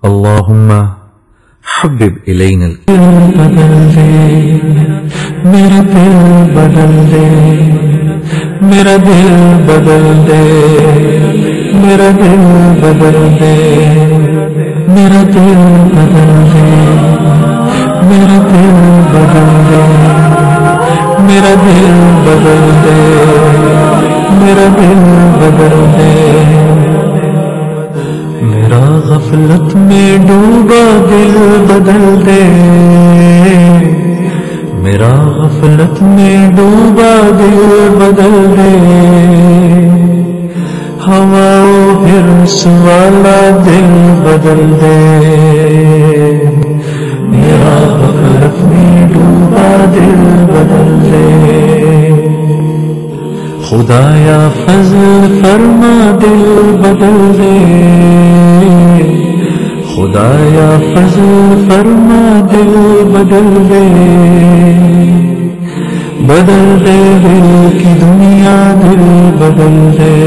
اللهم حبب إلينا بدل دے میرا دل بدل دے میرا دل بدل دے میرا دل بدل دے میرا دل بدل دے میرا دل بدل دے میرا دل بدل دے میرا دل بدل دے میرا غفلت میں ڈوبا دل بدل دے میرا غفلت میں ڈوبا دل بدل دے ہوا حرص والا دل بدل دے میرا غفلت میں ڈوبا دل بدل دے خدایا فضل فرما دل بدل دے خدایا فضل فرما دل بدل دے بدل دے دل کی دنیا دل بدل دے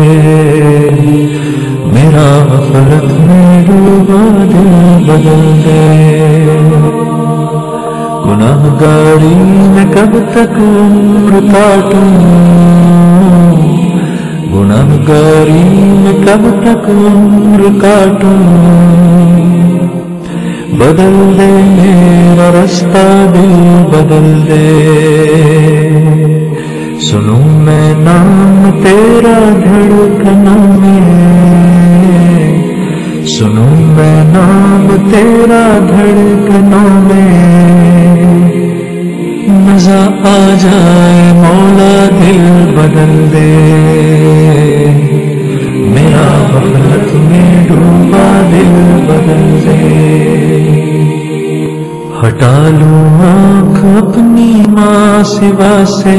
میرا غفلت میں ڈوبا دل بدل دے گناہگاری میں کب تک عمر کاٹوں گناہگاری میں کب تک عمر کاٹوں بدل دے میرا رستہ دل بدل دے سنوں میں نام تیرا دھڑکنوں میں سنوں میں نام تیرا دھڑکنوں میں مزہ آ جائے مولا دل بدل دے میرا غفلت میں ڈوبا دل بدل دے ہٹا لوں آنکھ اپنی ماں سوا سے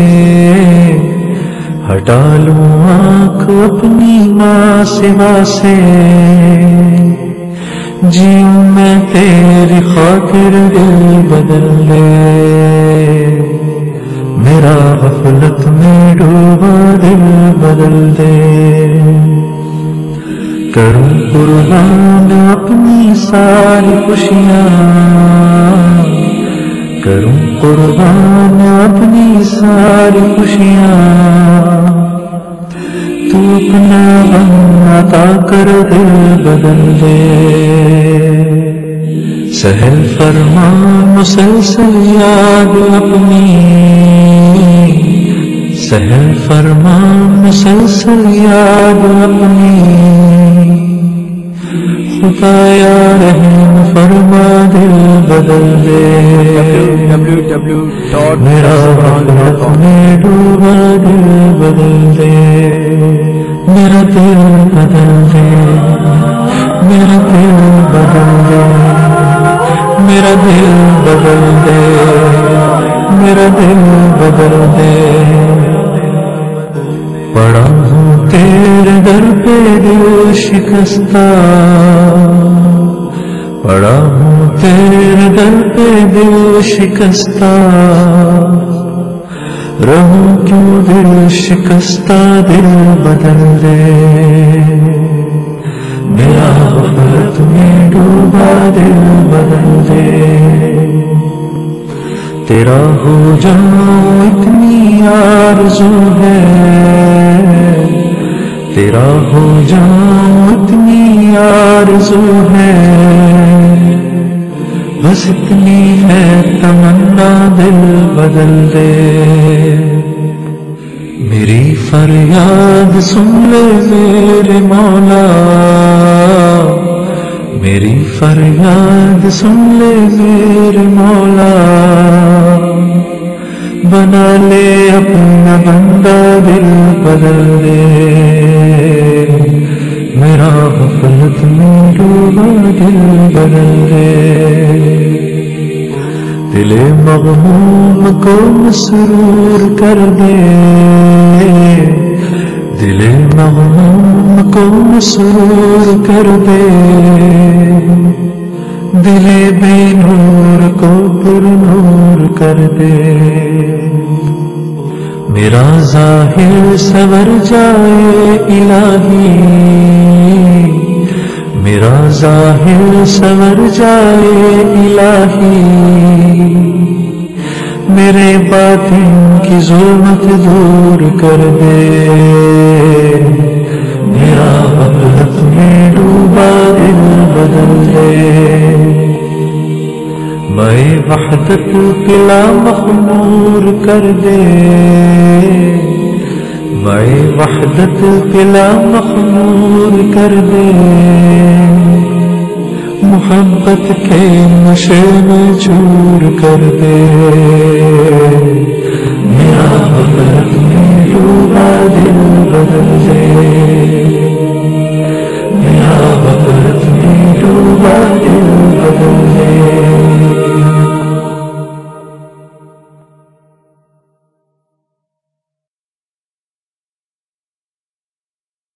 ہٹا لوں آنکھ اپنی ماں سوا سے جیوں میں تیری خاطر دل بدل دے میرا غفلت میں ڈوبا دل بدل دے کروں قربان اپنی ساری خوشیاں کروں قربان اپنی ساری خوشیاں تو اپنا غم عطا کر دل بدل دے سہل فرمان مسلسل یاد اپنی سہل فرمان مسلسل یاد اپنی خدایا رحم فرما دل بدل دے میرا غفلت میں ڈوبا دل بدل دے میرا دل بدل دے میرا دل بدل دے میرا دل بدل دے میرا دل بدل دے پڑا ہوں تیرے در پہ دل شکستہ پڑا ہوں تیرے در پہ دل شکستہ رہوں کیوں دل شکستہ دل بدل دے میرا غفلت میں ڈوبا دل بدل دے تیرا ہو جاؤں اتنی آرزو ہے تیرا ہو جاؤں اتنی آرزو ہے بس اتنی ہے تمنا دل بدل دے میری فریاد سن لے میرے مولا میری فریاد سن لے میرے مولا بنا لے اپنا بندہ دل بدل دے میرا غفلت میں ڈوبا دل بدل دے دل مغموم کو مسرور کر دے دل مغموم کو مسرور کر دے دل بے نور کو پر نور کر دے میرا ظاہر سور جائے الہی میرا ظاہر سنور جائے الہی، میرے باطن کی ظلمت دور کر دے، میرا غفلت میں ڈوبا دل بدل دے، میں وحدت پلا مخمور کر دے، میں وحدت پلا مخمور کر دے، محبت کے نشے میں چور کر دے، میرا غفلت میں ڈوبا دل بدل دے۔